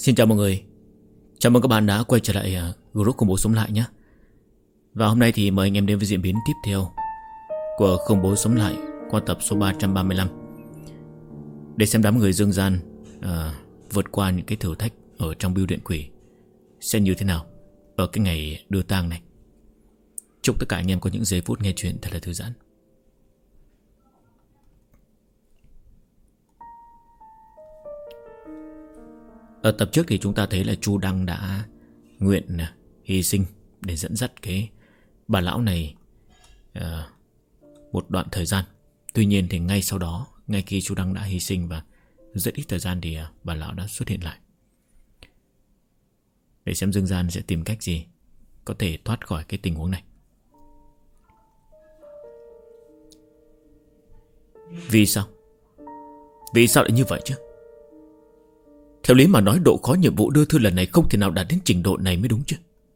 Xin chào mọi người. Chào mừng các bạn đã quay trở lại group Khủng Bố Sống Lại nhé. Và hôm nay thì mời anh em đến với diễn biến tiếp theo của Khủng Bố Sống Lại qua tập số 335, để xem đám người dương gian vượt qua những cái thử thách ở trong bưu điện quỷ sẽ như thế nào ở cái ngày đưa tang này. Chúc tất cả anh em có những giây phút nghe chuyện thật là thư giãn. Ở tập trước thì chúng ta thấy là Chu Đăng đã nguyện hy sinh để dẫn dắt cái bà lão này một đoạn thời gian. Tuy nhiên thì ngay sau đó, ngay khi Chu Đăng đã hy sinh và rất ít thời gian thì bà lão đã xuất hiện lại, để xem dương gian sẽ tìm cách gì có thể thoát khỏi cái tình huống này. Vì sao? Vì sao lại như vậy chứ? Theo lý mà nói, độ khó nhiệm vụ đưa thư lần này không thể nào đạt đến trình độ này mới đúng chứ.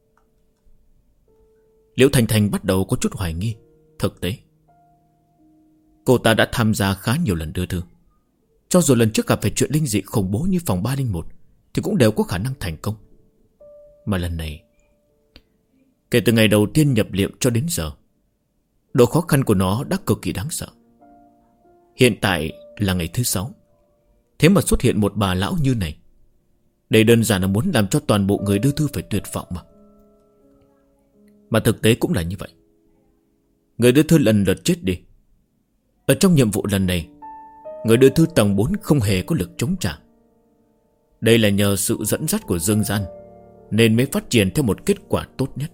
Liễu Thanh Thanh bắt đầu có chút hoài nghi. Thực tế, cô ta đã tham gia khá nhiều lần đưa thư. Cho dù lần trước gặp phải chuyện linh dị khủng bố như phòng 301 thì cũng đều có khả năng thành công. Mà lần này, kể từ ngày đầu tiên nhập liệm cho đến giờ, độ khó khăn của nó đã cực kỳ đáng sợ. Hiện tại là ngày thứ 6, thế mà xuất hiện một bà lão như này. Đây đơn giản là muốn làm cho toàn bộ người đưa thư phải tuyệt vọng mà. Mà thực tế cũng là như vậy. Người đưa thư lần lượt chết đi. Ở trong nhiệm vụ lần này, người đưa thư tầng 4 không hề có lực chống trả. Đây là nhờ sự dẫn dắt của dương gian nên mới phát triển theo một kết quả tốt nhất.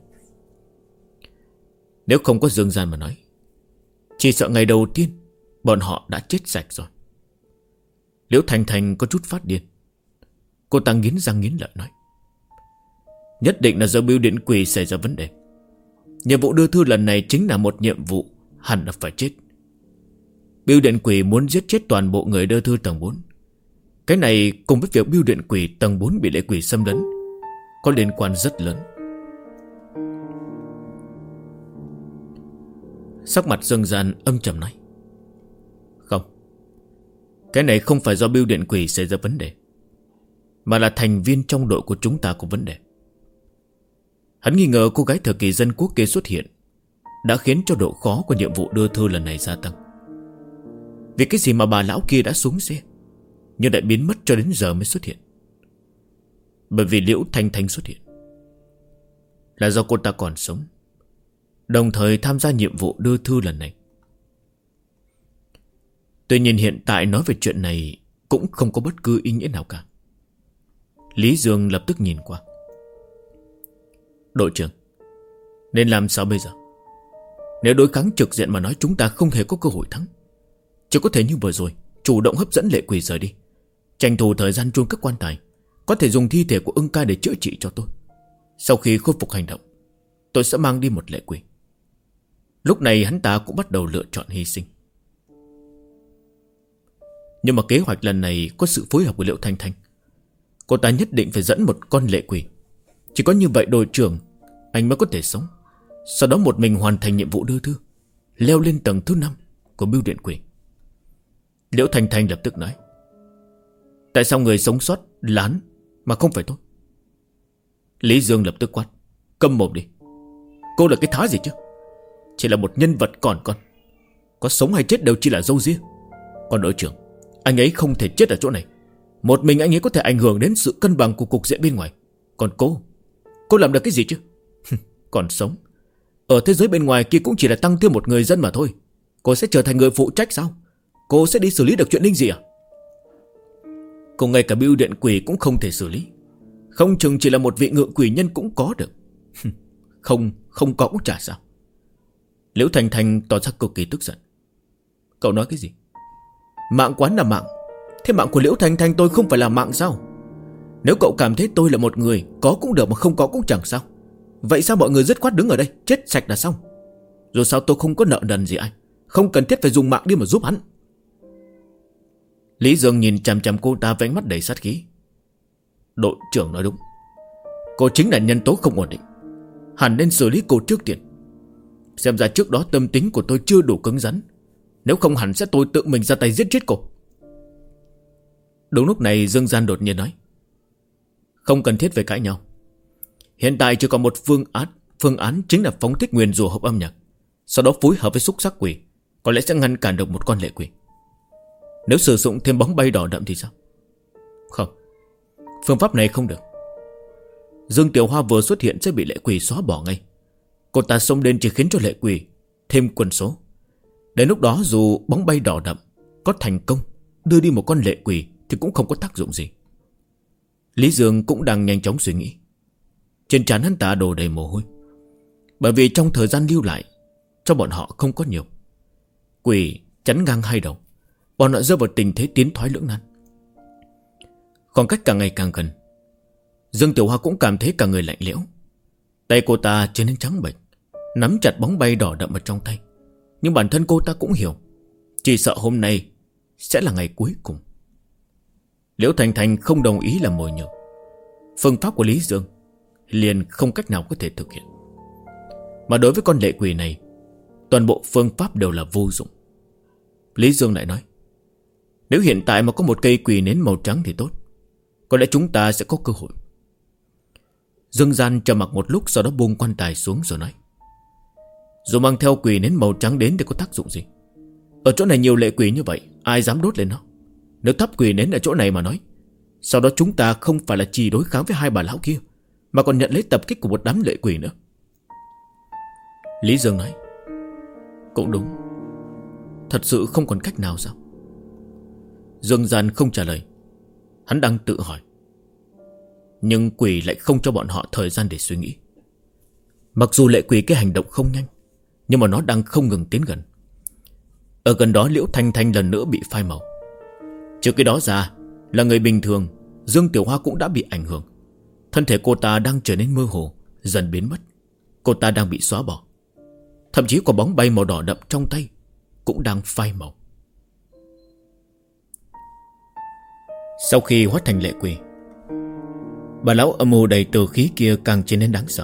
Nếu không có dương gian mà nói, chỉ sợ ngày đầu tiên bọn họ đã chết sạch rồi. Liễu Thanh Thanh có chút phát điên. Cô ta nghiến răng nghiến lợi nói: nhất định là do bưu điện quỷ xảy ra vấn đề. Nhiệm vụ đưa thư lần này chính là một nhiệm vụ hẳn là phải chết. Bưu điện quỷ muốn giết chết toàn bộ người đưa thư tầng 4. Cái này cùng với việc bưu điện quỷ tầng 4 bị lệ quỷ xâm lấn có liên quan rất lớn. Sắc mặt dương gian âm trầm nói: không, cái này không phải do bưu điện quỷ xảy ra vấn đề, mà là thành viên trong đội của chúng ta có vấn đề. Hắn nghi ngờ cô gái thời kỳ dân quốc kia xuất hiện đã khiến cho độ khó của nhiệm vụ đưa thư lần này gia tăng. Vì cái gì mà bà lão kia đã xuống xe nhưng lại biến mất cho đến giờ mới xuất hiện? Bởi vì Liễu Thanh Thanh xuất hiện là do cô ta còn sống, đồng thời tham gia nhiệm vụ đưa thư lần này. Tuy nhiên hiện tại nói về chuyện này cũng không có bất cứ ý nghĩa nào cả. Lý Dương lập tức nhìn qua. Đội trưởng, nên làm sao bây giờ? Nếu đối kháng trực diện mà nói, chúng ta không hề có cơ hội thắng. Chỉ có thể như vừa rồi, chủ động hấp dẫn lệ quỷ rời đi, tranh thủ thời gian chôn các quan tài. Có thể dùng thi thể của ưng ca để chữa trị cho tôi. Sau khi khôi phục hành động, tôi sẽ mang đi một lệ quỷ. Lúc này hắn ta cũng bắt đầu lựa chọn hy sinh. Nhưng mà kế hoạch lần này có sự phối hợp của Liễu Thanh Thanh. Cô ta nhất định phải dẫn một con lệ quỷ. Chỉ có như vậy đội trưởng anh mới có thể sống. Sau đó một mình hoàn thành nhiệm vụ đưa thư, leo lên tầng thứ 5 của bưu điện quỷ. Liễu Thanh Thanh lập tức nói: tại sao người sống sót là hắn mà không phải tôi? Lý Dương lập tức quát: câm mồm đi. Cô là cái thá gì chứ? Chỉ là một nhân vật còn con, có sống hay chết đều chỉ là râu ria. Còn đội trưởng, anh ấy không thể chết ở chỗ này. Một mình anh ấy có thể ảnh hưởng đến sự cân bằng của cục diện bên ngoài. Còn cô làm được cái gì chứ? Còn sống, ở thế giới bên ngoài kia cũng chỉ là tăng thêm một người dân mà thôi. Cô sẽ trở thành người phụ trách sao? Cô sẽ đi xử lý được chuyện linh gì à? Cô ngay cả bưu điện quỷ cũng không thể xử lý. Không chừng chỉ là một vị ngự quỷ nhân cũng có được. Không có cũng chả sao. Liễu Thanh Thanh tỏ ra cực kỳ tức giận. Cậu nói cái gì? Mạng quán là mạng, thế mạng của Liễu Thanh Thanh tôi không phải là mạng sao? Nếu cậu cảm thấy tôi là một người có cũng được mà không có cũng chẳng sao, vậy sao mọi người dứt khoát đứng ở đây chết sạch là xong? Dù sao tôi không có nợ nần gì ai, không cần thiết phải dùng mạng đi mà giúp hắn. Lý Dương nhìn chằm chằm cô ta với ánh mắt đầy sát khí. Đội trưởng nói đúng, cô chính là nhân tố không ổn định, hẳn nên xử lý cô trước tiên. Xem ra trước đó tâm tính của tôi chưa đủ cứng rắn, nếu không hẳn sẽ tôi tự mình ra tay giết chết cô. Đúng lúc này Dương Gian đột nhiên nói: Không cần thiết phải cãi nhau. Hiện tại chỉ còn một phương án chính là phóng thích nguyền rủa hộp âm nhạc, sau đó phối hợp với xúc sắc quỷ, có lẽ sẽ ngăn cản được một con lệ quỷ. Nếu sử dụng thêm bóng bay đỏ đậm thì sao? Không, phương pháp này không được. Dương Tiểu Hoa vừa xuất hiện sẽ bị lệ quỷ xóa bỏ ngay. Cô ta xông lên chỉ khiến cho lệ quỷ thêm quân số. Đến lúc đó dù bóng bay đỏ đậm có thành công đưa đi một con lệ quỷ thì cũng không có tác dụng gì. Lý Dương cũng đang nhanh chóng suy nghĩ. Trên trán hắn ta đổ đầy mồ hôi, bởi vì trong thời gian lưu lại cho bọn họ không có nhiều. Quỷ chắn ngang hai đầu, bọn họ rơi vào tình thế tiến thoái lưỡng nan. Khoảng cách càng ngày càng gần, Dương Tiểu Hoa cũng cảm thấy cả người lạnh lẽo. Tay cô ta trở nên trắng bệch, nắm chặt bóng bay đỏ đậm ở trong tay. Nhưng bản thân cô ta cũng hiểu, chỉ sợ hôm nay sẽ là ngày cuối cùng. Liễu Thành Thành không đồng ý làm mồi nhử. Phương pháp của Lý Dương liền không cách nào có thể thực hiện. Mà đối với con lệ quỷ này, toàn bộ phương pháp đều là vô dụng. Lý Dương lại nói, nếu hiện tại mà có một cây quỷ nến màu trắng thì tốt, có lẽ chúng ta sẽ có cơ hội. Dương Gian trầm mặc một lúc, sau đó buông quan tài xuống rồi nói, dù mang theo quỷ nến màu trắng đến thì có tác dụng gì? Ở chỗ này nhiều lệ quỷ như vậy, ai dám đốt lên nó? Nếu thắp quỷ nến ở chỗ này mà nói, sau đó chúng ta không phải là chỉ đối kháng với hai bà lão kia, mà còn nhận lấy tập kích của một đám lệ quỷ nữa. Lý Dương nói, cũng đúng, thật sự không còn cách nào sao? Dương Gian không trả lời. Hắn đang tự hỏi, nhưng quỷ lại không cho bọn họ thời gian để suy nghĩ. Mặc dù lệ quỷ cái hành động không nhanh, nhưng mà nó đang không ngừng tiến gần. Ở gần đó Liễu Thanh Thanh lần nữa bị phai màu. Trước cái đó ra, là người bình thường, Dương Tiểu Hoa cũng đã bị ảnh hưởng. Thân thể cô ta đang trở nên mơ hồ, dần biến mất. Cô ta đang bị xóa bỏ. Thậm chí quả bóng bay màu đỏ đậm trong tay cũng đang phai màu. Sau khi hóa thành lệ quỷ, bà lão âm mưu đầy từ khí kia càng trở nên đáng sợ.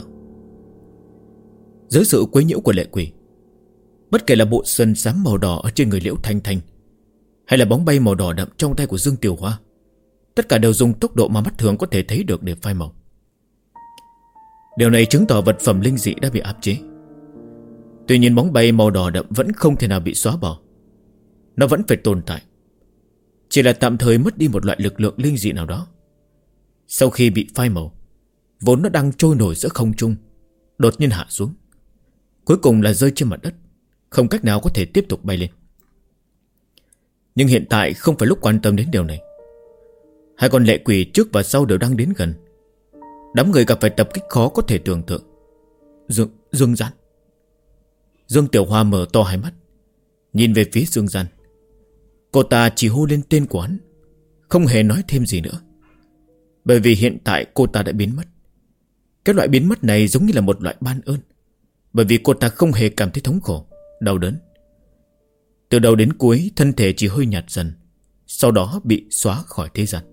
Dưới sự quấy nhiễu của lệ quỷ, bất kể là bộ sân xám màu đỏ ở trên người Liễu Thanh Thanh, hay là bóng bay màu đỏ đậm trong tay của Dương Tiểu Hoa, tất cả đều dùng tốc độ mà mắt thường có thể thấy được để phai màu. Điều này chứng tỏ vật phẩm linh dị đã bị áp chế. Tuy nhiên bóng bay màu đỏ đậm vẫn không thể nào bị xóa bỏ. Nó vẫn phải tồn tại, chỉ là tạm thời mất đi một loại lực lượng linh dị nào đó. Sau khi bị phai màu, vốn nó đang trôi nổi giữa không trung, đột nhiên hạ xuống, cuối cùng là rơi trên mặt đất, không cách nào có thể tiếp tục bay lên. Nhưng hiện tại không phải lúc quan tâm đến điều này. Hai con lệ quỷ trước và sau đều đang đến gần. Đám người gặp phải tập kích khó có thể tưởng tượng. Dương Gian. Dương Tiểu Hoa mở to hai mắt, nhìn về phía Dương Gian. Cô ta chỉ hô lên tên của hắn, không hề nói thêm gì nữa. Bởi vì hiện tại cô ta đã biến mất. Cái loại biến mất này giống như là một loại ban ơn, bởi vì cô ta không hề cảm thấy thống khổ, đau đớn. Từ đầu đến cuối thân thể chỉ hơi nhạt dần, sau đó bị xóa khỏi thế gian.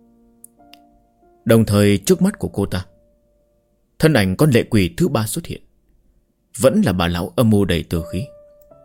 Đồng thời trước mắt của cô ta, thân ảnh con lệ quỷ thứ ba xuất hiện. Vẫn là bà lão âm mưu đầy tử khí.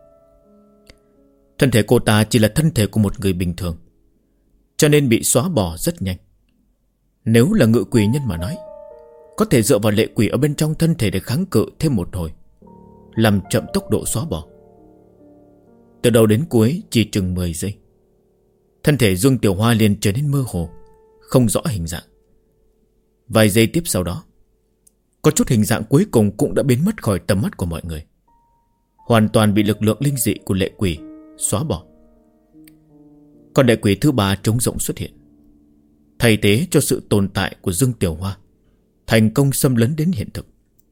Thân thể cô ta chỉ là thân thể của một người bình thường, cho nên bị xóa bỏ rất nhanh. Nếu là ngự quỷ nhân mà nói, có thể dựa vào lệ quỷ ở bên trong thân thể để kháng cự thêm một hồi, làm chậm tốc độ xóa bỏ. Từ đầu đến cuối chỉ chừng 10 giây, thân thể Dương Tiểu Hoa liền trở nên mơ hồ, không rõ hình dạng. Vài giây tiếp sau đó, có chút hình dạng cuối cùng cũng đã biến mất khỏi tầm mắt của mọi người, hoàn toàn bị lực lượng linh dị của lệ quỷ xóa bỏ. Còn lệ quỷ thứ ba trống rỗng xuất hiện, thay thế cho sự tồn tại của Dương Tiểu Hoa, thành công xâm lấn đến hiện thực.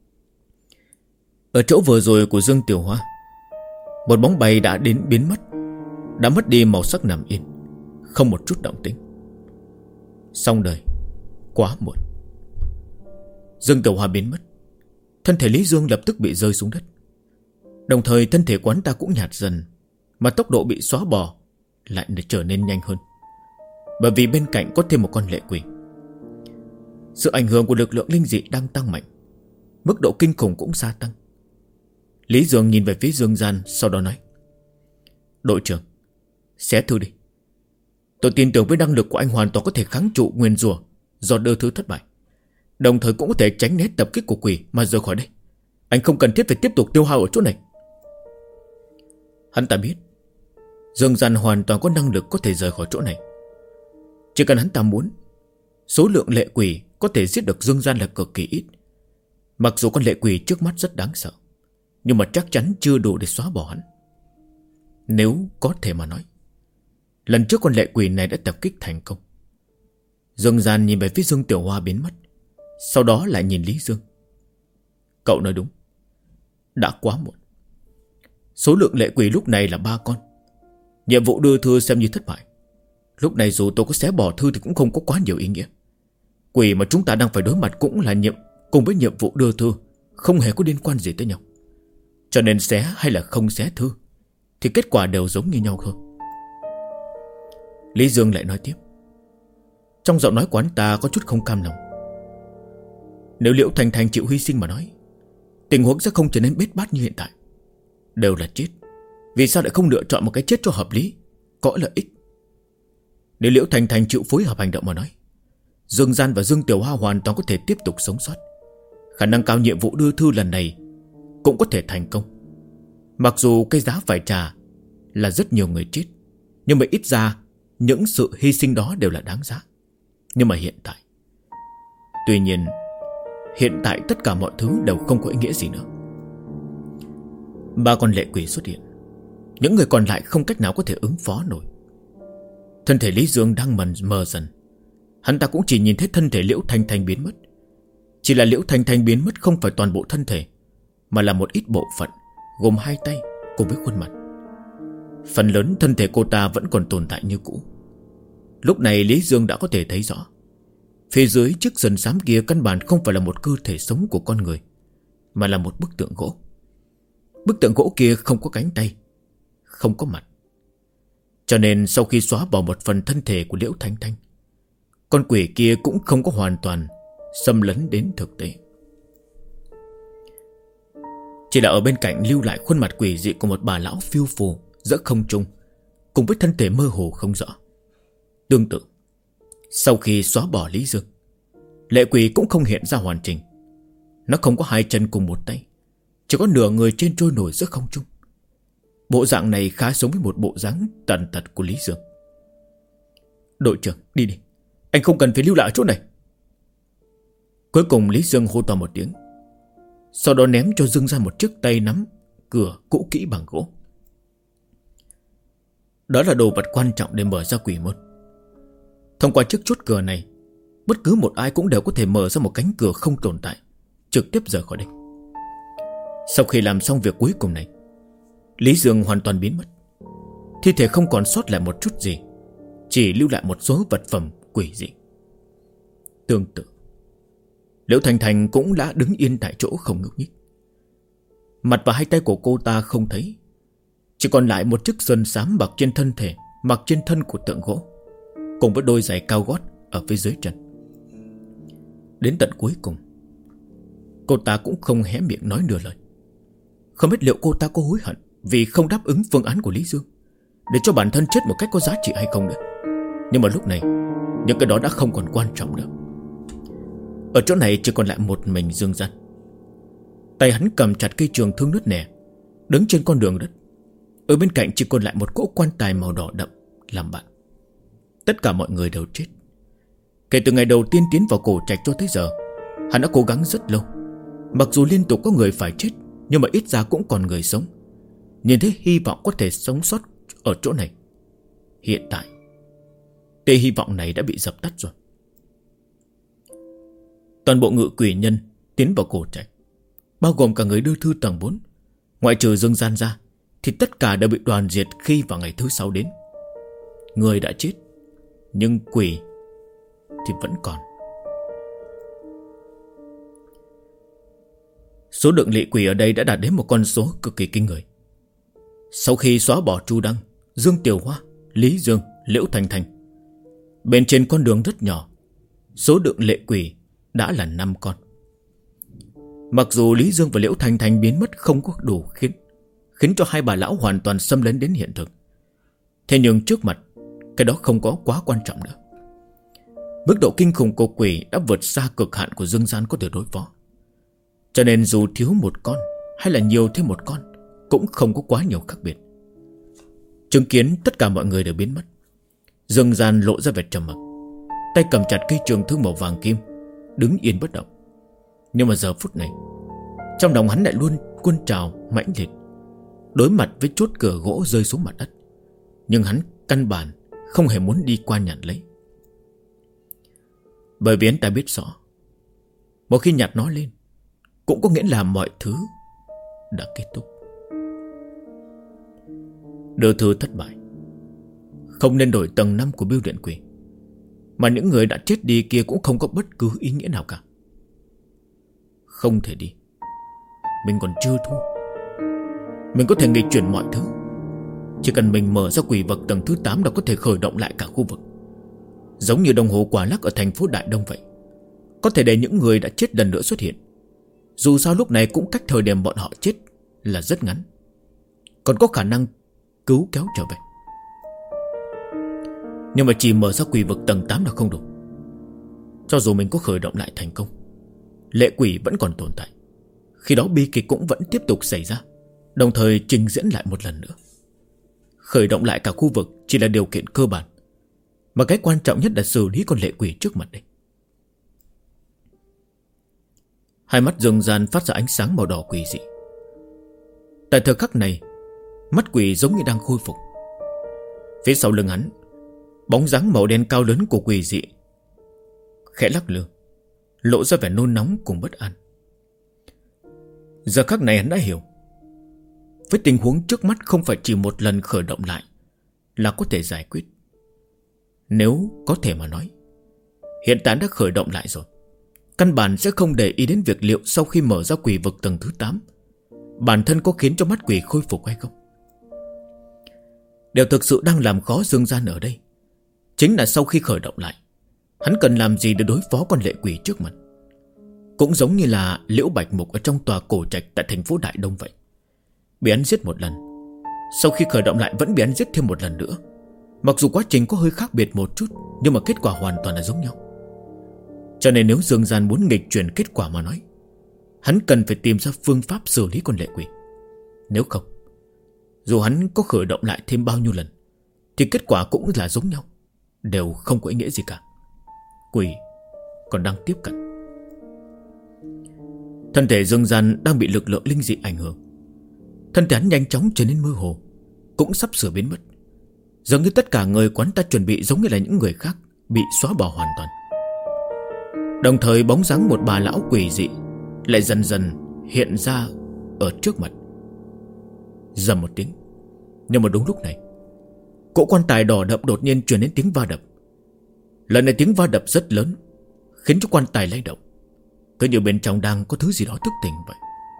Ở chỗ vừa rồi của Dương Tiểu Hoa, một bóng bay đã đến biến mất, đã mất đi màu sắc nằm yên, không một chút động tĩnh. Xong đời, quá muộn. Dương Tiểu Hoa biến mất, thân thể Lý Dương lập tức bị rơi xuống đất. Đồng thời thân thể quán ta cũng nhạt dần, mà tốc độ bị xóa bỏ lại trở nên nhanh hơn, bởi vì bên cạnh có thêm một con lệ quỷ. Sự ảnh hưởng của lực lượng linh dị đang tăng mạnh, mức độ kinh khủng cũng gia tăng. Lý Dương nhìn về phía Dương Gian, sau đó nói, đội trưởng, xé thư đi. Tôi tin tưởng với năng lực của anh hoàn toàn có thể kháng trụ nguyền rủa do đưa thư thất bại. Đồng thời cũng có thể tránh né tập kích của quỷ mà rời khỏi đây. Anh không cần thiết phải tiếp tục tiêu hao ở chỗ này. Hắn ta biết Dương Gian hoàn toàn có năng lực có thể rời khỏi chỗ này. Chỉ cần hắn ta muốn, số lượng lệ quỷ có thể giết được Dương Gian là cực kỳ ít. Mặc dù con lệ quỷ trước mắt rất đáng sợ, nhưng mà chắc chắn chưa đủ để xóa bỏ hắn. Nếu có thể mà nói, lần trước con lệ quỷ này đã tập kích thành công. Dương Gian nhìn về phía Dương Tiểu Hoa biến mất, sau đó lại nhìn Lý Dương. Cậu nói đúng, đã quá muộn. Số lượng lệ quỷ lúc này là 3 con. Nhiệm vụ đưa thư xem như thất bại. Lúc này dù tôi có xé bỏ thư thì cũng không có quá nhiều ý nghĩa. Quỷ mà chúng ta đang phải đối mặt cũng là cùng với nhiệm vụ đưa thư, không hề có liên quan gì tới nhau. Cho nên xé hay là không xé thư thì kết quả đều giống như nhau thôi. Lý Dương lại nói tiếp. Trong giọng nói của hắn ta có chút không cam lòng. Nếu Liễu Thanh Thanh chịu hy sinh mà nói, tình huống sẽ không trở nên bết bát như hiện tại. Đều là chết, vì sao lại không lựa chọn một cái chết cho hợp lý, có lợi ích? Nếu Liễu Thanh Thanh chịu phối hợp hành động mà nói, Dương Gian và Dương Tiểu Hoa hoàn toàn có thể tiếp tục sống sót. Khả năng cao nhiệm vụ đưa thư lần này cũng có thể thành công. Mặc dù cái giá phải trả là rất nhiều người chết, nhưng mà ít ra những sự hy sinh đó đều là đáng giá. Nhưng mà Tuy nhiên hiện tại tất cả mọi thứ đều không có ý nghĩa gì nữa. 3 con lệ quỷ xuất hiện, những người còn lại không cách nào có thể ứng phó nổi. Thân thể Lý Dương đang mờ dần. Hắn ta cũng chỉ nhìn thấy thân thể Liễu Thanh Thanh biến mất. Chỉ là Liễu Thanh Thanh biến mất không phải toàn bộ thân thể, mà là một ít bộ phận, gồm 2 tay cùng với khuôn mặt. Phần lớn thân thể cô ta vẫn còn tồn tại như cũ. Lúc này Lý Dương đã có thể thấy rõ, phía dưới chiếc sườn xám kia căn bản không phải là một cơ thể sống của con người, mà là một bức tượng gỗ. Bức tượng gỗ kia không có cánh tay, không có mặt. Cho nên sau khi xóa bỏ một phần thân thể của Liễu Thanh Thanh, con quỷ kia cũng không có hoàn toàn xâm lấn đến thực tế. Chỉ là ở bên cạnh lưu lại khuôn mặt quỷ dị của một bà lão phiêu phù giữa không trung, cùng với thân thể mơ hồ không rõ. Tương tự, sau khi xóa bỏ Lý Dương, lệ quỷ cũng không hiện ra hoàn chỉnh. Nó không có 2 chân cùng 1 tay, chỉ có nửa người trên trôi nổi giữa không trung. Bộ dạng này khá giống với một bộ dáng tàn tật của Lý Dương. Đội trưởng, đi đi, anh không cần phải lưu lại ở chỗ này. Cuối cùng Lý Dương hô to một tiếng, sau đó ném cho Dương ra một chiếc tay nắm cửa cũ kỹ bằng gỗ. Đó là đồ vật quan trọng để mở ra quỷ môn. Thông qua chiếc chốt cửa này, bất cứ một ai cũng đều có thể mở ra một cánh cửa không tồn tại, trực tiếp rời khỏi đây. Sau khi làm xong việc cuối cùng này, Lý Dương hoàn toàn biến mất. Thi thể không còn sót lại một chút gì, chỉ lưu lại một số vật phẩm quỷ dị. Tương tự, Liễu Thanh Thanh cũng đã đứng yên tại chỗ không nhúc nhích. Mặt và 2 tay của cô ta không thấy, chỉ còn lại một chiếc sườn xám mặc trên thân thể, mặc trên thân của tượng gỗ, cùng với đôi giày cao gót ở phía dưới chân. Đến tận cuối cùng, cô ta cũng không hé miệng nói nửa lời. Không biết liệu cô ta có hối hận vì không đáp ứng phương án của Lý Dương, để cho bản thân chết một cách có giá trị hay không nữa. Nhưng mà lúc này, những cái đó đã không còn quan trọng nữa. Ở chỗ này chỉ còn lại một mình Dương Gian. Tay hắn cầm chặt cây trường thương nứt nẻ, đứng trên con đường đất. Ở bên cạnh chỉ còn lại một cỗ quan tài màu đỏ đậm làm bạn. Tất cả mọi người đều chết. Kể từ ngày đầu tiên tiến vào cổ trạch cho tới giờ, hắn đã cố gắng rất lâu. Mặc dù liên tục có người phải chết, nhưng mà ít ra cũng còn người sống. Nhìn thấy hy vọng có thể sống sót ở chỗ này. Hiện tại, tia hy vọng này đã bị dập tắt rồi. Toàn bộ ngự quỷ nhân tiến vào cổ trạch, bao gồm cả người đưa thư tầng 4, ngoại trừ Dương Gian ra, thì tất cả đều bị đoàn diệt khi vào ngày thứ 6 đến. Người đã chết, nhưng quỷ thì vẫn còn. Số lượng lệ quỷ ở đây đã đạt đến một con số cực kỳ kinh người. Sau khi xóa bỏ Chu Đăng, Dương Tiểu Hoa, Lý Dương, Liễu Thanh Thanh, bên trên con đường rất nhỏ, số lượng lệ quỷ đã là 5 con. Mặc dù Lý Dương và Liễu Thanh Thanh biến mất không có đủ khiến cho 2 bà lão hoàn toàn xâm lấn đến hiện thực, thế nhưng trước mặt cái đó không có quá quan trọng nữa. Mức độ kinh khủng của quỷ đã vượt xa cực hạn của dương gian có thể đối phó. Cho nên dù thiếu một con hay là nhiều thêm một con cũng không có quá nhiều khác biệt. Chứng kiến tất cả mọi người đều biến mất, Dương gian lộ ra vẻ trầm mặc, tay cầm chặt cây trường thương màu vàng kim, đứng yên bất động. Nhưng mà giờ phút này trong lòng hắn lại luôn cuồn trào mãnh liệt. Đối mặt với chốt cửa gỗ rơi xuống mặt đất, nhưng hắn căn bản không hề muốn đi qua nhặt lấy. Bởi vì hắn ta biết rõ, một khi nhặt nó lên cũng có nghĩa là mọi thứ đã kết thúc. Đưa thư thất bại, không nên đổi tầng 5 của bưu điện quỷ, mà những người đã chết đi kia cũng không có bất cứ ý nghĩa nào cả. Không thể đi, mình còn chưa thua. Mình có thể nghịch chuyển mọi thứ. Chỉ cần mình mở ra quỷ vực tầng thứ 8 là có thể khởi động lại cả khu vực. Giống như đồng hồ quả lắc ở thành phố Đại Đông vậy, có thể để những người đã chết lần nữa xuất hiện. Dù sao lúc này cũng cách thời điểm bọn họ chết là rất ngắn, còn có khả năng cứu kéo trở về. Nhưng mà chỉ mở ra quỷ vực tầng 8 là không đủ. Cho dù mình có khởi động lại thành công, lệ quỷ vẫn còn tồn tại. Khi đó bi kịch cũng vẫn tiếp tục xảy ra, đồng thời trình diễn lại một lần nữa. Khởi động lại cả khu vực chỉ là điều kiện cơ bản, mà cái quan trọng nhất là xử lý con lệ quỷ trước mặt đây. Hai mắt Dương gian phát ra ánh sáng màu đỏ quỷ dị. Tại thời khắc này, mắt quỷ giống như đang khôi phục. Phía sau lưng hắn, bóng dáng màu đen cao lớn của quỷ dị khẽ lắc lư, lộ ra vẻ nôn nóng cùng bất an. Giờ khắc này hắn đã hiểu, với tình huống trước mắt không phải chỉ một lần khởi động lại là có thể giải quyết. Nếu có thể mà nói, hiện tại đã khởi động lại rồi, căn bản sẽ không để ý đến việc liệu sau khi mở ra quỷ vực tầng thứ 8, bản thân có khiến cho mắt quỷ khôi phục hay không. Điều thực sự đang làm khó Dương gian ở đây chính là sau khi khởi động lại, hắn cần làm gì để đối phó con lệ quỷ trước mặt. Cũng giống như là Liễu Bạch Mục ở trong tòa cổ trạch tại thành phố Đại Đông vậy, bị hắn giết một lần, sau khi khởi động lại vẫn bị hắn giết thêm một lần nữa. Mặc dù quá trình có hơi khác biệt một chút, nhưng mà kết quả hoàn toàn là giống nhau. Cho nên nếu Dương gian muốn nghịch chuyển kết quả mà nói, hắn cần phải tìm ra phương pháp xử lý con lệ quỷ. Nếu không, dù hắn có khởi động lại thêm bao nhiêu lần thì kết quả cũng là giống nhau, đều không có ý nghĩa gì cả. Quỷ còn đang tiếp cận. Thân thể Dương gian đang bị lực lượng linh dị ảnh hưởng. Thân thể hắn nhanh chóng trở nên mơ hồ, cũng sắp sửa biến mất. Giống như tất cả người quán ta chuẩn bị giống như là những người khác bị xóa bỏ hoàn toàn. Đồng thời bóng dáng một bà lão quỷ dị lại dần dần hiện ra ở trước mặt. Rầm một tiếng. Nhưng mà đúng lúc này, cỗ quan tài đỏ đậm đột nhiên truyền đến tiếng va đập. Lần này tiếng va đập rất lớn, khiến cho quan tài lay động, cứ như bên trong đang có thứ gì đó thức tỉnh vậy.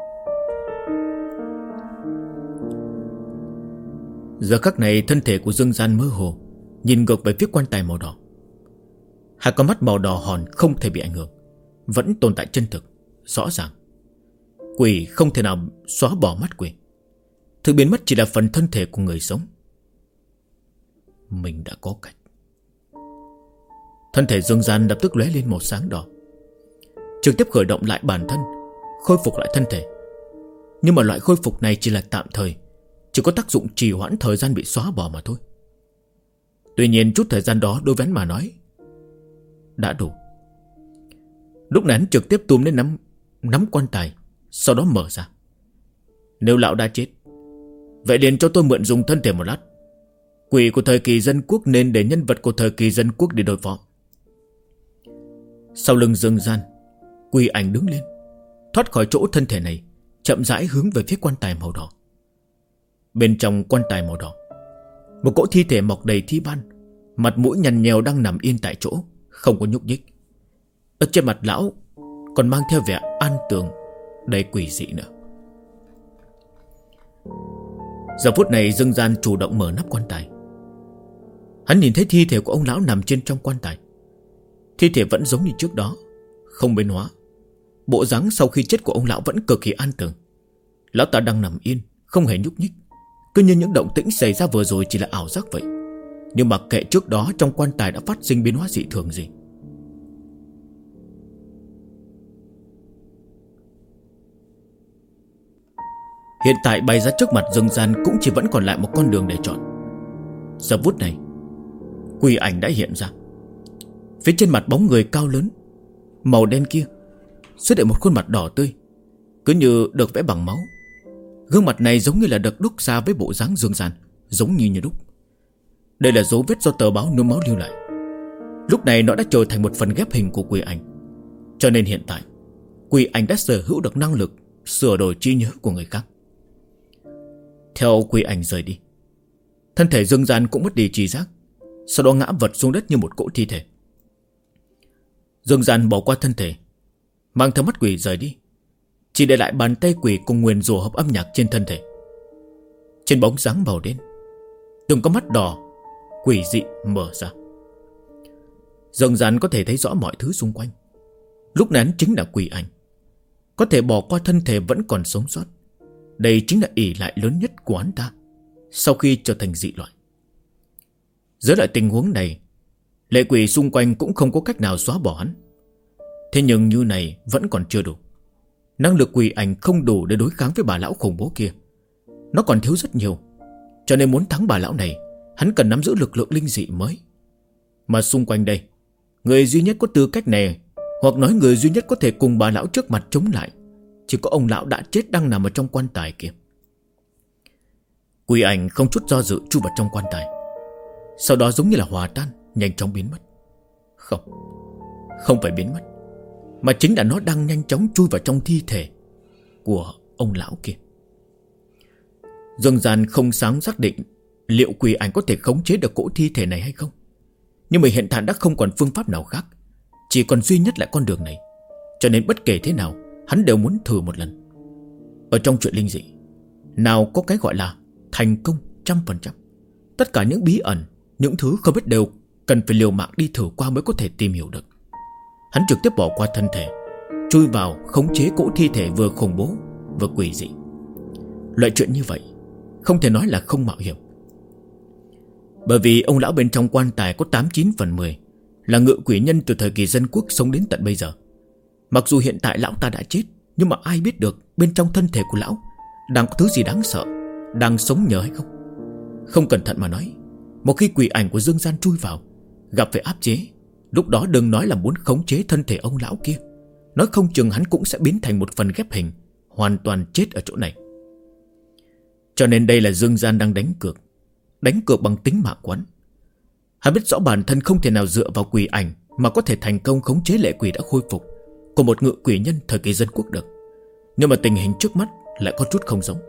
Giờ khắc này thân thể của Dương gian mơ hồ, nhìn ngược về phía quan tài màu đỏ. Hai con mắt màu đỏ hòn không thể bị ảnh hưởng, vẫn tồn tại chân thực, rõ ràng. Quỷ không thể nào xóa bỏ mắt quỷ. Thứ biến mất chỉ là phần thân thể của người sống. Mình đã có cách. Thân thể Dương gian lập tức lóe lên một sáng đỏ, trực tiếp khởi động lại bản thân, khôi phục lại thân thể. Nhưng mà loại khôi phục này chỉ là tạm thời, chỉ có tác dụng trì hoãn thời gian bị xóa bỏ mà thôi. Tuy nhiên chút thời gian đó đối với hắn mà nói đã đủ. Lúc này hắn trực tiếp túm lên nắm quan tài, sau đó mở ra. Nếu lão đã chết, vậy liền cho tôi mượn dùng thân thể một lát. Quỷ của thời kỳ dân quốc nên để nhân vật của thời kỳ dân quốc để đối phó. Sau lưng Dương gian, quỷ ảnh đứng lên, thoát khỏi chỗ thân thể này, chậm rãi hướng về phía quan tài màu đỏ. Bên trong quan tài màu đỏ, một cỗ thi thể mọc đầy thi ban, mặt mũi nhăn nhèo đang nằm yên tại chỗ, không có nhúc nhích. Ở trên mặt lão còn mang theo vẻ an tường, đầy quỷ dị nữa. Giờ phút này Dương gian chủ động mở nắp quan tài. Hắn nhìn thấy thi thể của ông lão nằm trên trong quan tài. Thi thể vẫn giống như trước đó, không biến hóa. Bộ dáng sau khi chết của ông lão vẫn cực kỳ an tường. Lão ta đang nằm yên, không hề nhúc nhích, cứ như những động tĩnh xảy ra vừa rồi chỉ là ảo giác vậy. Nhưng mặc kệ trước đó trong quan tài đã phát sinh biến hóa dị thường gì, Hiện tại bày ra trước mặt Dương Gian cũng chỉ vẫn còn lại một con đường để chọn. Giờ phút này quỷ ảnh đã hiện ra. Phía trên mặt bóng người cao lớn màu đen kia xuất hiện một khuôn mặt đỏ tươi, cứ như được vẽ bằng máu. Gương mặt này giống như là được đúc ra với bộ dáng Dương Gian, giống như đúc. Đây là dấu vết do tờ báo nhuốm máu lưu lại. Lúc này nó đã trở thành một phần ghép hình của quỷ ảnh. Cho nên hiện tại quỷ ảnh đã sở hữu được năng lực sửa đổi trí nhớ của người khác. Theo quỷ ảnh rời đi, thân thể Dương Gian cũng mất đi trí giác, sau đó ngã vật xuống đất như một cỗ thi thể. Dương Gian bỏ qua thân thể, mang theo mắt quỷ rời đi, chỉ để lại bàn tay quỷ cùng nguyền rủa hợp âm nhạc trên thân thể. Trên bóng dáng màu đen, từng có mắt đỏ quỷ dị mở ra. Dương Gian có thể thấy rõ mọi thứ xung quanh. Lúc này hắn chính là quỷ ảnh, có thể bỏ qua thân thể vẫn còn sống sót. Đây chính là ỷ lại lớn nhất của hắn ta sau khi trở thành dị loại. Dưới lại tình huống này, lệ quỷ xung quanh cũng không có cách nào xóa bỏ hắn. Thế nhưng như này vẫn còn chưa đủ. Năng lực quỷ ảnh không đủ để đối kháng với bà lão khủng bố kia. Nó còn thiếu rất nhiều. Cho nên muốn thắng bà lão này, hắn cần nắm giữ lực lượng linh dị mới. Mà xung quanh đây, người duy nhất có tư cách này, hoặc nói người duy nhất có thể cùng bà lão trước mặt chống lại, chỉ có ông lão đã chết đang nằm ở trong quan tài kia. Quỷ ảnh không chút do dự chui vào trong quan tài, sau đó giống như là hòa tan, nhanh chóng biến mất. Không phải biến mất, mà chính là nó đang nhanh chóng chui vào trong thi thể của ông lão kia. Dương Gian không sáng xác định liệu quỷ ảnh có thể khống chế được cỗ thi thể này hay không. Nhưng mà hiện tại đã không còn phương pháp nào khác, chỉ còn duy nhất là con đường này. Cho nên bất kể thế nào, hắn đều muốn thử một lần. Ở trong chuyện linh dị, nào có cái gọi là thành công 100%. Tất cả những bí ẩn, những thứ không biết đều cần phải liều mạng đi thử qua mới có thể tìm hiểu được. Hắn trực tiếp bỏ qua thân thể, chui vào khống chế cỗ thi thể vừa khủng bố vừa quỷ dị. Loại chuyện như vậy không thể nói là không mạo hiểm. Bởi vì ông lão bên trong quan tài có 89 phần 10 là ngự quỷ nhân từ thời kỳ dân quốc sống đến tận bây giờ. Mặc dù hiện tại lão ta đã chết, nhưng mà ai biết được bên trong thân thể của lão đang có thứ gì đáng sợ, đang sống nhờ hay không. Không cẩn thận mà nói, một khi quỷ ảnh của Dương Gian chui vào, gặp phải áp chế, lúc đó đừng nói là muốn khống chế thân thể ông lão kia, nói không chừng hắn cũng sẽ biến thành một phần ghép hình, hoàn toàn chết ở chỗ này. Cho nên đây là Dương Gian đang đánh cược bằng tính mạng của hắn. Hắn biết rõ bản thân không thể nào dựa vào quỷ ảnh mà có thể thành công khống chế lệ quỷ đã khôi phục của một ngự quỷ nhân thời kỳ dân quốc được. Nhưng mà tình hình trước mắt lại có chút không giống.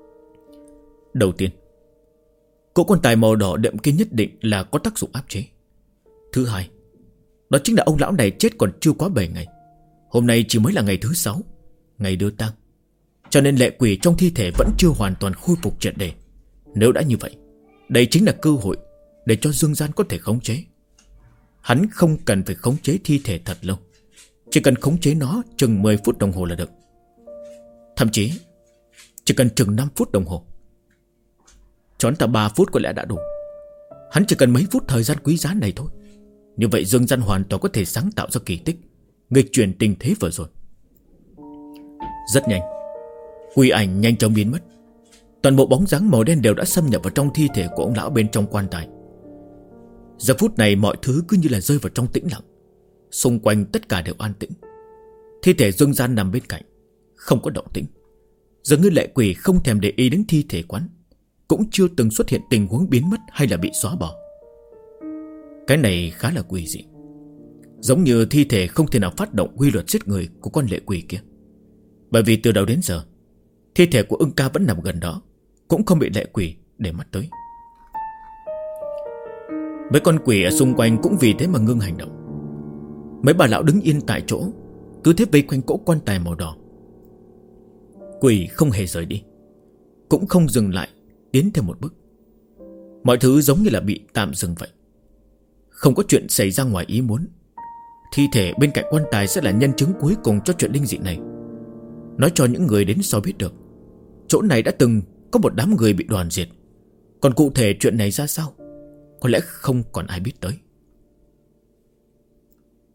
Đầu tiên, cỗ quan tài màu đỏ đậm kia nhất định là có tác dụng áp chế. Thứ hai, đó chính là ông lão này chết còn chưa quá 7 ngày. Hôm nay chỉ mới là ngày thứ 6, ngày đưa tang. Cho nên lệ quỷ trong thi thể vẫn chưa hoàn toàn khôi phục triệt để. Nếu đã như vậy, đây chính là cơ hội để cho Dương Gian có thể khống chế. Hắn không cần phải khống chế thi thể thật lâu, chỉ cần khống chế nó chừng 10 phút đồng hồ là được. Thậm chí chỉ cần chừng 5 phút đồng hồ. Cho hắn ta 3 phút có lẽ đã đủ. Hắn chỉ cần mấy phút thời gian quý giá này thôi. Như vậy Dương Gian hoàn toàn có thể sáng tạo ra kỳ tích, nghịch chuyển tình thế vừa rồi. Rất nhanh, quỷ ảnh nhanh chóng biến mất. Toàn bộ bóng dáng màu đen đều đã xâm nhập vào trong thi thể của ông lão bên trong quan tài. Giờ phút này mọi thứ cứ như là rơi vào trong tĩnh lặng. Xung quanh tất cả đều an tĩnh. Thi thể Dương Gian nằm bên cạnh, không có động tĩnh. Dường như lệ quỷ không thèm để ý đến thi thể quán, cũng chưa từng xuất hiện tình huống biến mất hay là bị xóa bỏ. Cái này khá là quỷ dị, giống như thi thể không thể nào phát động quy luật giết người của con lệ quỷ kia. Bởi vì từ đầu đến giờ, thi thể của Ưng Ca vẫn nằm gần đó, cũng không bị lệ quỷ để mắt tới. Mấy con quỷ ở xung quanh cũng vì thế mà ngưng hành động. Mấy bà lão đứng yên tại chỗ, cứ thế vây quanh cỗ quan tài màu đỏ. Quỷ không hề rời đi, cũng không dừng lại tiến thêm một bước. Mọi thứ giống như là bị tạm dừng vậy. Không có chuyện xảy ra ngoài ý muốn. Thi thể bên cạnh quan tài sẽ là nhân chứng cuối cùng cho chuyện linh dị này. Nói cho những người đến sau biết được, chỗ này đã từng có một đám người bị đoàn diệt. Còn cụ thể chuyện này ra sao, có lẽ không còn ai biết tới.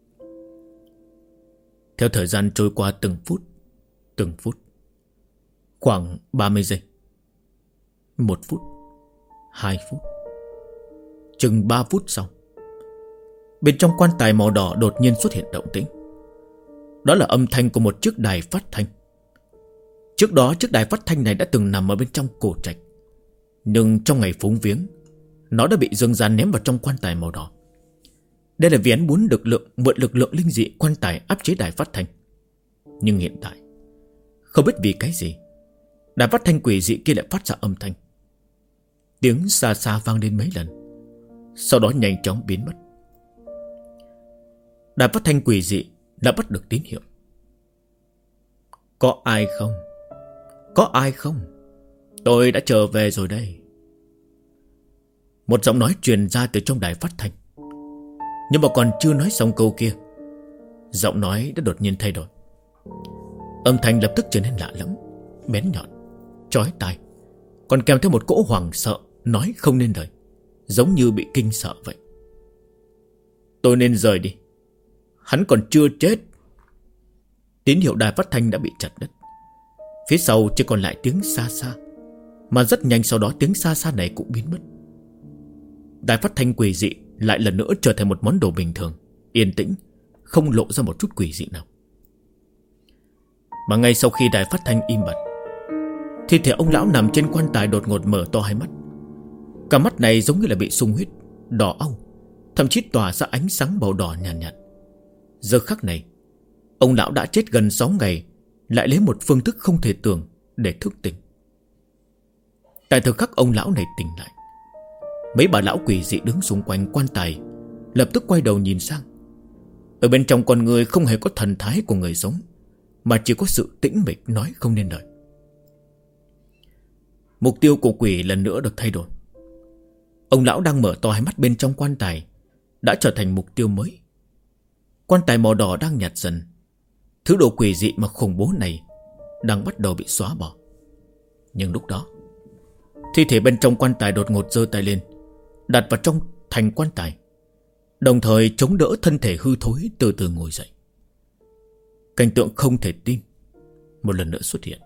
Theo thời gian trôi qua từng phút, Khoảng 30 giây, 1 phút, 2 phút, chừng 3 phút sau, bên trong quan tài màu đỏ đột nhiên xuất hiện động tĩnh. Đó là âm thanh của một chiếc đài phát thanh. Trước đó chiếc đài phát thanh này đã từng nằm ở bên trong cổ trạch, nhưng trong ngày phúng viếng, nó đã bị Dương Gian ném vào trong quan tài màu đỏ. Đây là vì hắn muốn mượn lực lượng linh dị quan tài áp chế đài phát thanh. Nhưng hiện tại, không biết vì cái gì, đài phát thanh quỷ dị kia lại phát ra âm thanh. Tiếng xa xa vang lên mấy lần, sau đó nhanh chóng biến mất. Đài phát thanh quỷ dị đã bắt được tín hiệu. Có ai không? Có ai không? Tôi đã trở về rồi đây. Một giọng nói truyền ra từ trong đài phát thanh. Nhưng mà còn chưa nói xong câu kia, giọng nói đã đột nhiên thay đổi. Âm thanh lập tức trở nên lạ lẫm, bén nhọn, chói tai, còn kèm theo một cỗ hoảng sợ, nói không nên lời, giống như bị kinh sợ vậy. Tôi nên rời đi, hắn còn chưa chết. Tín hiệu đài phát thanh đã bị chặt đứt. Phía sau chỉ còn lại tiếng xa xa, mà rất nhanh sau đó tiếng xa xa này cũng biến mất. Đài phát thanh quỷ dị lại lần nữa trở thành một món đồ bình thường, yên tĩnh, không lộ ra một chút quỷ dị nào. Mà ngay sau khi đài phát thanh im bặt, thi thể ông lão nằm trên quan tài đột ngột mở to hai mắt. Cả mắt này giống như là bị sung huyết, đỏ au, thậm chí tỏa ra ánh sáng màu đỏ nhàn nhạt. Giờ khắc này, ông lão đã chết gần 6 ngày, lại lấy một phương thức không thể tưởng để thức tỉnh. Tại thời khắc ông lão này tỉnh lại, mấy bà lão quỷ dị đứng xung quanh quan tài lập tức quay đầu nhìn sang. Ở bên trong con người không hề có thần thái của người sống, mà chỉ có sự tĩnh mịch nói không nên lời. Mục tiêu của quỷ lần nữa được thay đổi. Ông lão đang mở to hai mắt bên trong quan tài đã trở thành mục tiêu mới. Quan tài màu đỏ đang nhạt dần. Thứ đồ quỷ dị mà khủng bố này đang bắt đầu bị xóa bỏ. Nhưng lúc đó, thi thể bên trong quan tài đột ngột giơ tay lên, đặt vào trong thành quan tài, đồng thời chống đỡ thân thể hư thối từ từ ngồi dậy. Cảnh tượng không thể tin một lần nữa xuất hiện.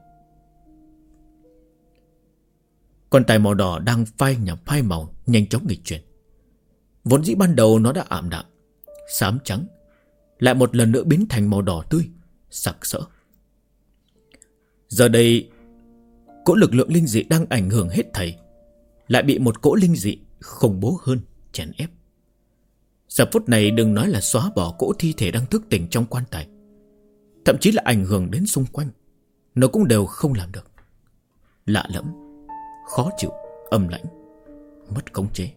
Quan tài màu đỏ đang phai màu nhanh chóng nghịch chuyển. Vốn dĩ ban đầu nó đã ảm đạm, xám trắng, lại một lần nữa biến thành màu đỏ tươi, sặc sỡ. Giờ đây, cỗ lực lượng linh dị đang ảnh hưởng hết thảy lại bị một cỗ linh dị khủng bố hơn chèn ép. Giờ phút này đừng nói là xóa bỏ cỗ thi thể đang thức tỉnh trong quan tài, thậm chí là ảnh hưởng đến xung quanh, nó cũng đều không làm được. Lạ lẫm, khó chịu, âm lãnh, mất khống chế.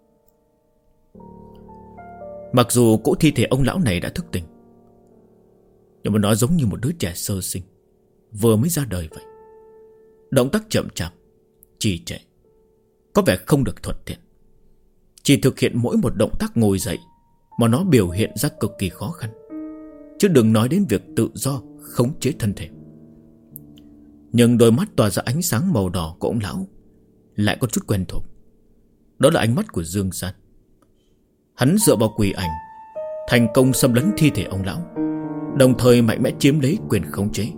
Mặc dù cỗ thi thể ông lão này đã thức tỉnh, nhưng mà nó giống như một đứa trẻ sơ sinh vừa mới ra đời vậy. Động tác chậm chạp, trì trệ, có vẻ không được thuận tiện. Chỉ thực hiện mỗi một động tác ngồi dậy mà nó biểu hiện ra cực kỳ khó khăn, chứ đừng nói đến việc tự do khống chế thân thể. Nhưng đôi mắt tỏa ra ánh sáng màu đỏ của ông lão lại có chút quen thuộc. Đó là ánh mắt của Dương Gian. Hắn dựa vào quỷ ảnh thành công xâm lấn thi thể ông lão, đồng thời mạnh mẽ chiếm lấy quyền khống chế.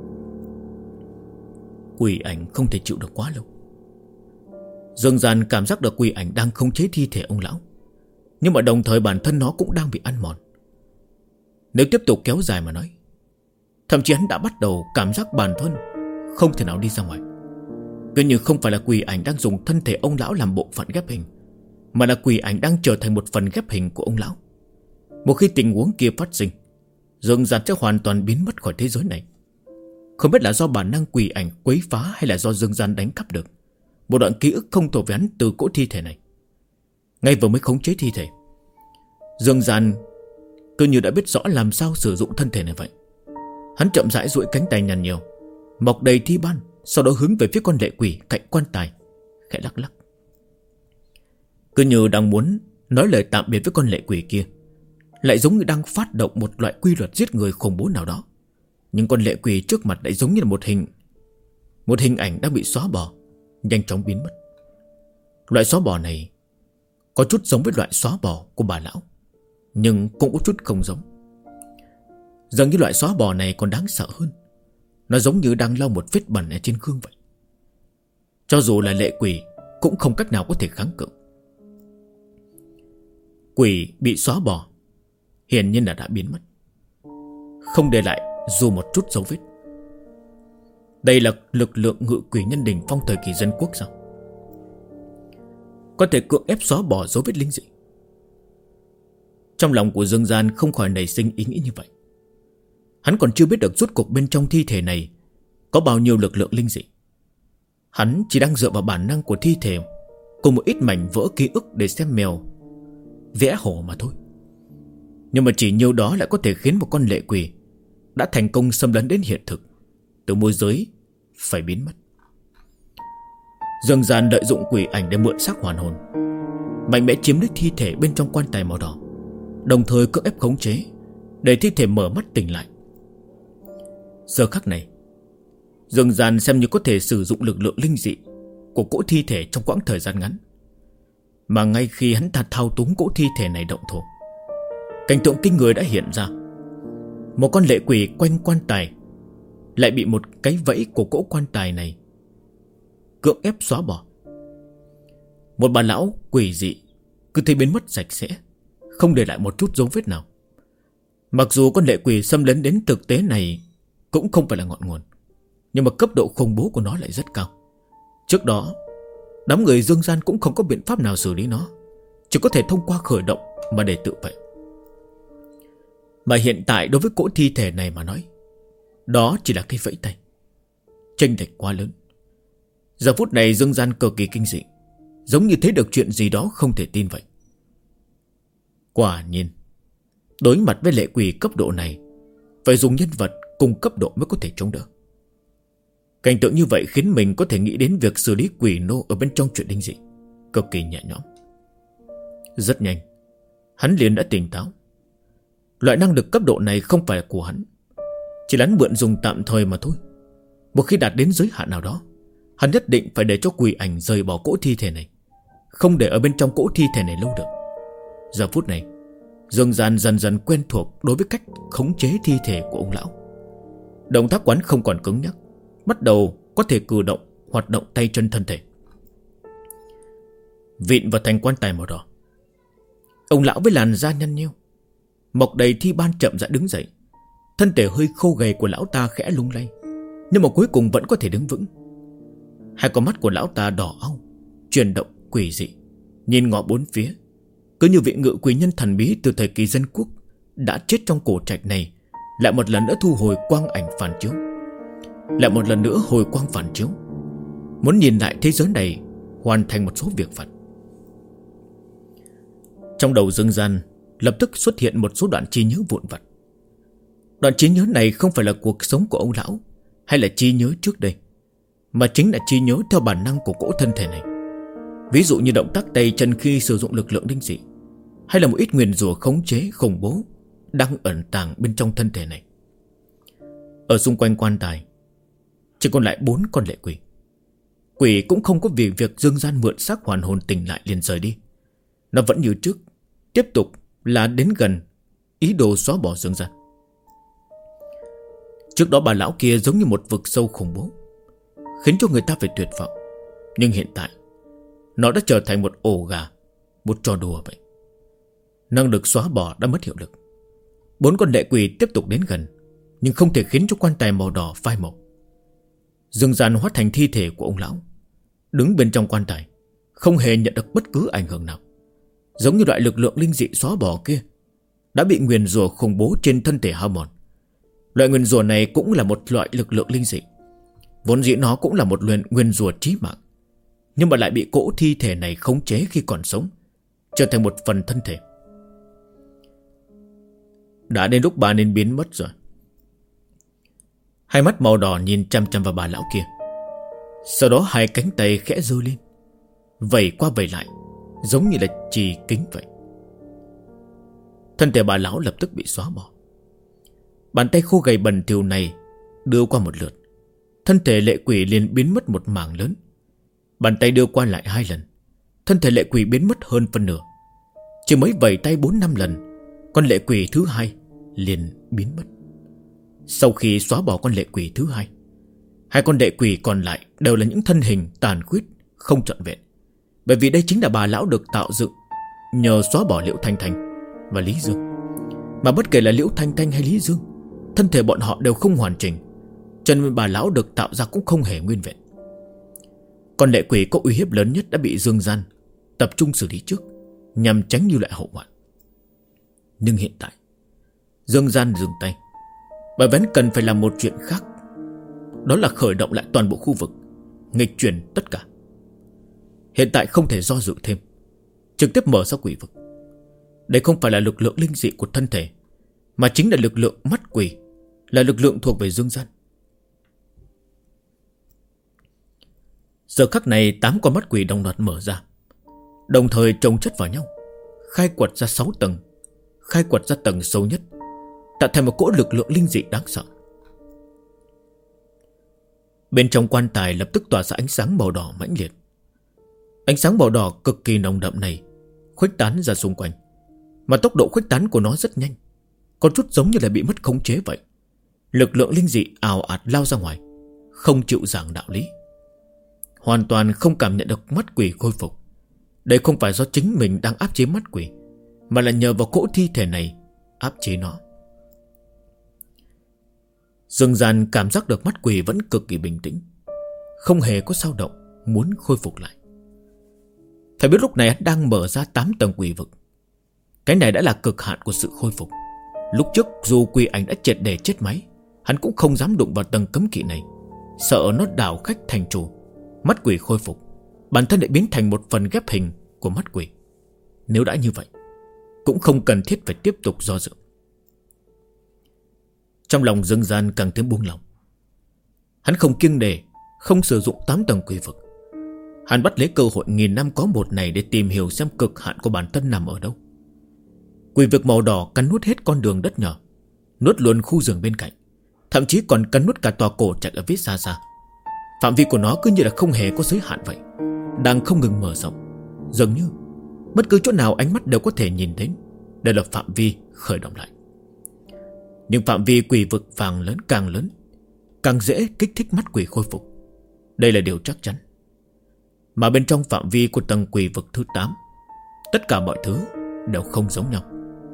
Quỷ ảnh không thể chịu được quá lâu. Dương Gian cảm giác được quỷ ảnh đang khống chế thi thể ông lão, nhưng mà đồng thời bản thân nó cũng đang bị ăn mòn. Nếu tiếp tục kéo dài mà nói, thậm chí hắn đã bắt đầu cảm giác bản thân không thể nào đi ra ngoài. Gần như không phải là quỷ ảnh đang dùng thân thể ông lão làm bộ phận ghép hình, mà là quỷ ảnh đang trở thành một phần ghép hình của ông lão. Một khi tình huống kia phát sinh, Dương Gian sẽ hoàn toàn biến mất khỏi thế giới này. Không biết là do bản năng quỷ ảnh quấy phá, hay là do Dương Gian đánh cắp được một đoạn ký ức không thuộc về hắn từ cỗ thi thể này. Ngay vừa mới khống chế thi thể, Dương Gian cứ như đã biết rõ làm sao sử dụng thân thể này vậy. Hắn chậm rãi duỗi cánh tay nhằn nhiều, mọc đầy thi ban, sau đó hướng về phía con lệ quỷ cạnh quan tài, khẽ lắc lắc. Cứ như đang muốn nói lời tạm biệt với con lệ quỷ kia, lại giống như đang phát động một loại quy luật giết người khủng bố nào đó. Nhưng con lệ quỷ trước mặt lại giống như là một hình ảnh đã bị xóa bỏ, nhanh chóng biến mất. Loại xóa bỏ này có chút giống với loại xóa bỏ của bà lão, nhưng cũng có chút không giống. Dường như loại xóa bỏ này còn đáng sợ hơn. Nó giống như đang lau một vết bẩn ở trên gương vậy. Cho dù là lệ quỷ cũng không cách nào có thể kháng cự. Quỷ bị xóa bỏ hiển nhiên là đã biến mất, không để lại dù một chút dấu vết. Đây là lực lượng ngự quỷ nhân đỉnh phong thời kỳ dân quốc sao? Có thể cưỡng ép xóa bỏ dấu vết linh dị. Trong lòng của Dương Gian không khỏi nảy sinh ý nghĩ như vậy. Hắn còn chưa biết được rốt cuộc bên trong thi thể này có bao nhiêu lực lượng linh dị. Hắn chỉ đang dựa vào bản năng của thi thể cùng một ít mảnh vỡ ký ức để xem mèo vẽ hổ mà thôi. Nhưng mà chỉ nhiêu đó lại có thể khiến một con lệ quỷ đã thành công xâm lấn đến hiện thực, từ môi giới phải biến mất. Dương Gian lợi dụng quỷ ảnh để mượn xác hoàn hồn, mạnh mẽ chiếm lấy thi thể bên trong quan tài màu đỏ, đồng thời cưỡng ép khống chế để thi thể mở mắt tỉnh lại. Giờ khắc này, Dương Gian xem như có thể sử dụng lực lượng linh dị của cỗ thi thể trong quãng thời gian ngắn. Mà ngay khi hắn ta thao túng cỗ thi thể này động thổ, cảnh tượng kinh người đã hiện ra. Một con lệ quỷ quanh quan tài lại bị một cái vẫy của cỗ quan tài này cưỡng ép xóa bỏ. Một bà lão quỷ dị cứ thế biến mất sạch sẽ, không để lại một chút dấu vết nào. Mặc dù con lệ quỷ xâm lấn đến thực tế này cũng không phải là ngọn nguồn, nhưng mà cấp độ khủng bố của nó lại rất cao. Trước đó đám người Dương Gian cũng không có biện pháp nào xử lý nó, chỉ có thể thông qua khởi động mà để tự vệ. Mà hiện tại đối với cỗ thi thể này mà nói, đó chỉ là cái vẫy tay. Chênh lệch quá lớn. Giờ phút này Dương Gian cực kỳ kinh dị, giống như thấy được chuyện gì đó không thể tin vậy. Quả nhiên, đối mặt với lệ quỷ cấp độ này, phải dùng nhân vật cùng cấp độ mới có thể chống đỡ. Cảnh tượng như vậy khiến mình có thể nghĩ đến việc xử lý quỷ nô ở bên trong chuyện linh dị, cực kỳ nhẹ nhõm. Rất nhanh, hắn liền đã tỉnh táo. Loại năng lực cấp độ này không phải là của hắn, chỉ là hắn mượn dùng tạm thời mà thôi. Một khi đạt đến giới hạn nào đó, hắn nhất định phải để cho quỷ ảnh rời bỏ cỗ thi thể này, không để ở bên trong cỗ thi thể này lâu được. Giờ phút này, Dương Gian dần dần quen thuộc đối với cách khống chế thi thể của ông lão. Động tác quán không còn cứng nhắc, bắt đầu có thể cử động, hoạt động tay chân thân thể. Vịn vào thành quan tài màu đỏ, ông lão với làn da nhăn nheo, mọc đầy thi ban chậm rãi đứng dậy. Thân thể hơi khô gầy của lão ta khẽ lung lay, nhưng mà cuối cùng vẫn có thể đứng vững. Hai con mắt của lão ta đỏ au, chuyển động quỷ dị, nhìn ngó bốn phía, cứ như vị ngự quỷ nhân thần bí từ thời kỳ dân quốc đã chết trong cổ trạch này lại một lần nữa thu hồi quang ảnh phản chiếu, lại một lần nữa hồi quang phản chiếu, muốn nhìn lại thế giới này hoàn thành một số việc phận. Trong đầu Dương Gian lập tức xuất hiện một số đoạn trí nhớ vụn vặt. Đoạn trí nhớ này không phải là cuộc sống của ông lão hay là trí nhớ trước đây, mà chính là trí nhớ theo bản năng của cỗ thân thể này. Ví dụ như động tác tay chân khi sử dụng lực lượng linh dị, hay là một ít nguyền rủa khống chế khủng bố đang ẩn tàng bên trong thân thể này. Ở xung quanh quan tài chỉ còn lại 4 con lệ quỷ. Quỷ cũng không có vì việc Dương Gian mượn xác hoàn hồn tỉnh lại liền rời đi. Nó vẫn như trước, tiếp tục là đến gần, ý đồ xóa bỏ Dương Gian. Trước đó bà lão kia giống như một vực sâu khủng bố, khiến cho người ta phải tuyệt vọng. Nhưng hiện tại nó đã trở thành một ổ gà, một trò đùa vậy. Năng lực xóa bỏ đã mất hiệu lực. 4 con lệ quỷ tiếp tục đến gần, nhưng không thể khiến cho quan tài màu đỏ phai màu. Dương Gian hóa thành thi thể của ông lão, đứng bên trong quan tài, không hề nhận được bất cứ ảnh hưởng nào. Giống như loại lực lượng linh dị xóa bỏ kia đã bị nguyền rủa khủng bố trên thân thể hao mòn. Loại nguyền rủa này cũng là một loại lực lượng linh dị, vốn dĩ nó cũng là một nguyền rủa chí mạng, nhưng mà lại bị cỗ thi thể này khống chế khi còn sống, trở thành một phần thân thể. Đã đến lúc bà nên biến mất rồi. Hai mắt màu đỏ nhìn chăm chăm vào bà lão kia, sau đó hai cánh tay khẽ giơ lên, vẩy qua vẩy lại, giống như là chì kính vậy. Thân thể bà lão lập tức bị xóa bỏ. Bàn tay khô gầy bẩn thỉu này đưa qua một lượt, thân thể lệ quỷ liền biến mất một mảng lớn. Bàn tay đưa qua lại 2 lần, thân thể lệ quỷ biến mất hơn phân nửa. Chỉ mới vẩy tay 4-5 lần, con lệ quỷ thứ 2 liền biến mất. Sau khi xóa bỏ con lệ quỷ thứ 2, Hai con đệ quỷ còn lại đều là những thân hình tàn khuyết, không trọn vẹn. Bởi vì đây chính là bà lão được tạo dựng nhờ xóa bỏ Liễu Thanh Thanh và Lý Dương. Mà bất kể là Liễu Thanh Thanh hay Lý Dương, thân thể bọn họ đều không hoàn chỉnh, cho nên bà lão được tạo ra cũng không hề nguyên vẹn. Con lệ quỷ có uy hiếp lớn nhất đã bị Dương Gian tập trung xử lý trước, nhằm tránh như lại hậu hoạn. Nhưng hiện tại Dương Gian dừng tay, bởi vẫn cần phải làm một chuyện khác. Đó là khởi động lại toàn bộ khu vực, nghịch chuyển tất cả. Hiện tại không thể do dự thêm, trực tiếp mở ra quỷ vực. Đây không phải là lực lượng linh dị của thân thể, mà chính là lực lượng mắt quỷ, là lực lượng thuộc về Dương Gian. Giờ khắc này 8 con mắt quỷ đồng loạt mở ra, đồng thời chồng chất vào nhau, khai quật ra 6 tầng, khai quật ra tầng sâu nhất, tạo thành một cỗ lực lượng linh dị đáng sợ. Bên trong quan tài lập tức tỏa ra ánh sáng màu đỏ mãnh liệt. Ánh sáng màu đỏ cực kỳ nồng đậm này khuếch tán ra xung quanh, mà tốc độ khuếch tán của nó rất nhanh, có chút giống như là bị mất khống chế vậy. Lực lượng linh dị ào ạt lao ra ngoài, không chịu giảng đạo lý, hoàn toàn không cảm nhận được mắt quỷ khôi phục. Đây không phải do chính mình đang áp chế mắt quỷ, mà là nhờ vào cỗ thi thể này áp chế nó. Dương Gian cảm giác được mắt quỷ vẫn cực kỳ bình tĩnh, không hề có dao động muốn khôi phục lại. Phải biết lúc này hắn đang mở ra 8 tầng quỷ vực. Cái này đã là cực hạn của sự khôi phục. Lúc trước dù quỷ ảnh đã triệt để chết máy, hắn cũng không dám đụng vào tầng cấm kỵ này, sợ nó đảo khách thành chủ. Mắt quỷ khôi phục, bản thân lại biến thành một phần ghép hình của mắt quỷ. Nếu đã như vậy, cũng không cần thiết phải tiếp tục do dự. Trong lòng Dương Gian càng thêm buông lòng. Hắn không kiêng nể, không sử dụng 8 tầng quỷ vực. Hắn bắt lấy cơ hội nghìn năm có một này để tìm hiểu xem cực hạn của bản thân nằm ở đâu. Quỷ vực màu đỏ cắn nuốt hết con đường đất nhỏ, nuốt luôn khu rừng bên cạnh, thậm chí còn cắn nuốt cả tòa cổ trạch ở phía xa xa. Phạm vi của nó cứ như là không hề có giới hạn vậy, đang không ngừng mở rộng, dường như bất cứ chỗ nào ánh mắt đều có thể nhìn đến. Đây là phạm vi khởi động lại. Nhưng phạm vi quỷ vực càng lớn, càng dễ kích thích mắt quỷ khôi phục. Đây là điều chắc chắn. Mà bên trong phạm vi của tầng quỷ vực thứ 8, tất cả mọi thứ đều không giống nhau.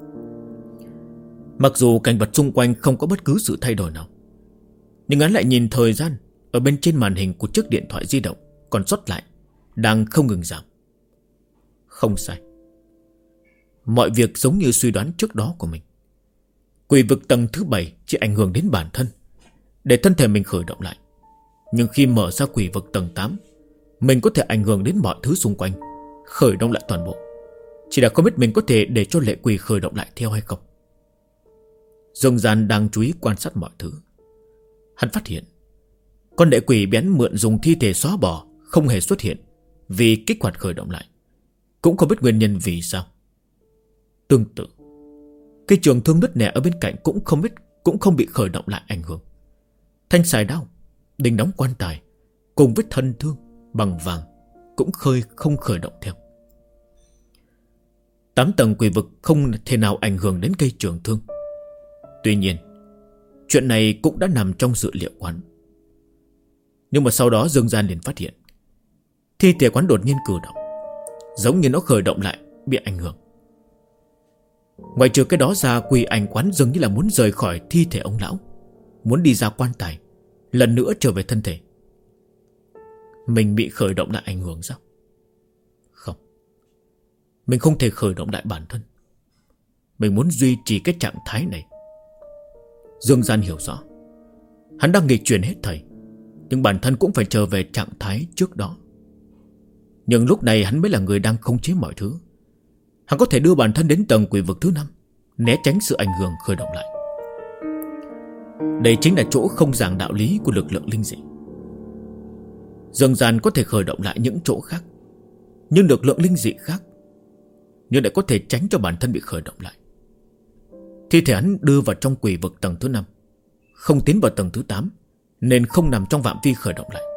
Mặc dù cảnh vật xung quanh không có bất cứ sự thay đổi nào, nhưng hắn lại nhìn thời gian ở bên trên màn hình của chiếc điện thoại di động còn sót lại đang không ngừng giảm. Không sai, mọi việc giống như suy đoán trước đó của mình. Quỷ vực tầng thứ 7 chỉ ảnh hưởng đến bản thân, để thân thể mình khởi động lại. Nhưng khi mở ra quỷ vực tầng 8, mình có thể ảnh hưởng đến mọi thứ xung quanh, khởi động lại toàn bộ. Chỉ là không biết mình có thể để cho lệ quỷ khởi động lại theo hay không. Dương Gian đang chú ý quan sát mọi thứ. Hắn phát hiện con lệ quỷ bén mượn dùng thi thể xóa bỏ không hề xuất hiện vì kích hoạt khởi động lại. Cũng không biết nguyên nhân vì sao. Tương tự, cái trường thương nứt nẻ ở bên cạnh cũng không bị khởi động lại ảnh hưởng. Thanh xài đao, đinh đóng quan tài cùng với thân thương bằng vàng cũng không khởi động theo. 8 tầng quỷ vực không thể nào ảnh hưởng đến cây trường thương. Tuy nhiên, chuyện này cũng đã nằm trong dự liệu quán. Nhưng mà sau đó Dương Gian liền phát hiện thi thể quán đột nhiên cử động, giống như nó khởi động lại bị ảnh hưởng. Ngoài trừ cái đó ra, quỷ ảnh quán dường như là muốn rời khỏi thi thể ông lão, muốn đi ra quan tài, lần nữa trở về thân thể. Mình bị khởi động lại ảnh hưởng sao? Không, mình không thể khởi động lại bản thân. Mình muốn duy trì cái trạng thái này. Dương Gian hiểu rõ, hắn đang nghịch chuyển hết thảy, nhưng bản thân cũng phải trở về trạng thái trước đó. Nhưng lúc này hắn mới là người đang khống chế mọi thứ. Hắn có thể đưa bản thân đến tầng quỷ vực thứ 5, né tránh sự ảnh hưởng khởi động lại. Đây chính là chỗ không giảng đạo lý của lực lượng linh dị. Dương Gian có thể khởi động lại những chỗ khác, nhưng lực lượng linh dị khác, nhưng lại có thể tránh cho bản thân bị khởi động lại. Thi thể hắn đưa vào trong quỷ vực tầng thứ 5, không tiến vào tầng thứ 8, nên không nằm trong phạm vi khởi động lại.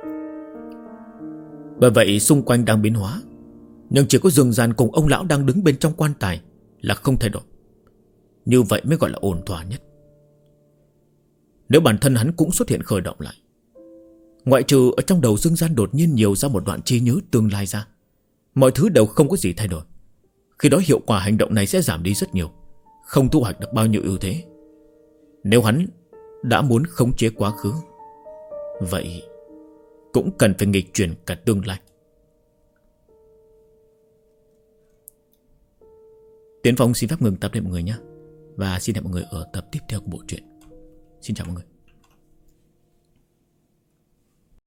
Bởi vậy xung quanh đang biến hóa, nhưng chỉ có Dương Gian cùng ông lão đang đứng bên trong quan tài là không thay đổi. Như vậy mới gọi là ổn thỏa nhất. Nếu bản thân hắn cũng xuất hiện khởi động lại, Ngoại trừ ở trong đầu Dương Gian đột nhiên nhiều ra một đoạn trí nhớ tương lai ra, mọi thứ đều không có gì thay đổi. Khi đó hiệu quả hành động này sẽ giảm đi rất nhiều, không thu hoạch được bao nhiêu ưu thế. Nếu hắn đã muốn khống chế quá khứ, vậy cũng cần phải nghịch chuyển cả tương lai. Tiến Phong xin phép ngừng tập đây mọi người nhé, và xin hẹn mọi người ở tập tiếp theo của bộ truyện. Xin chào mọi người.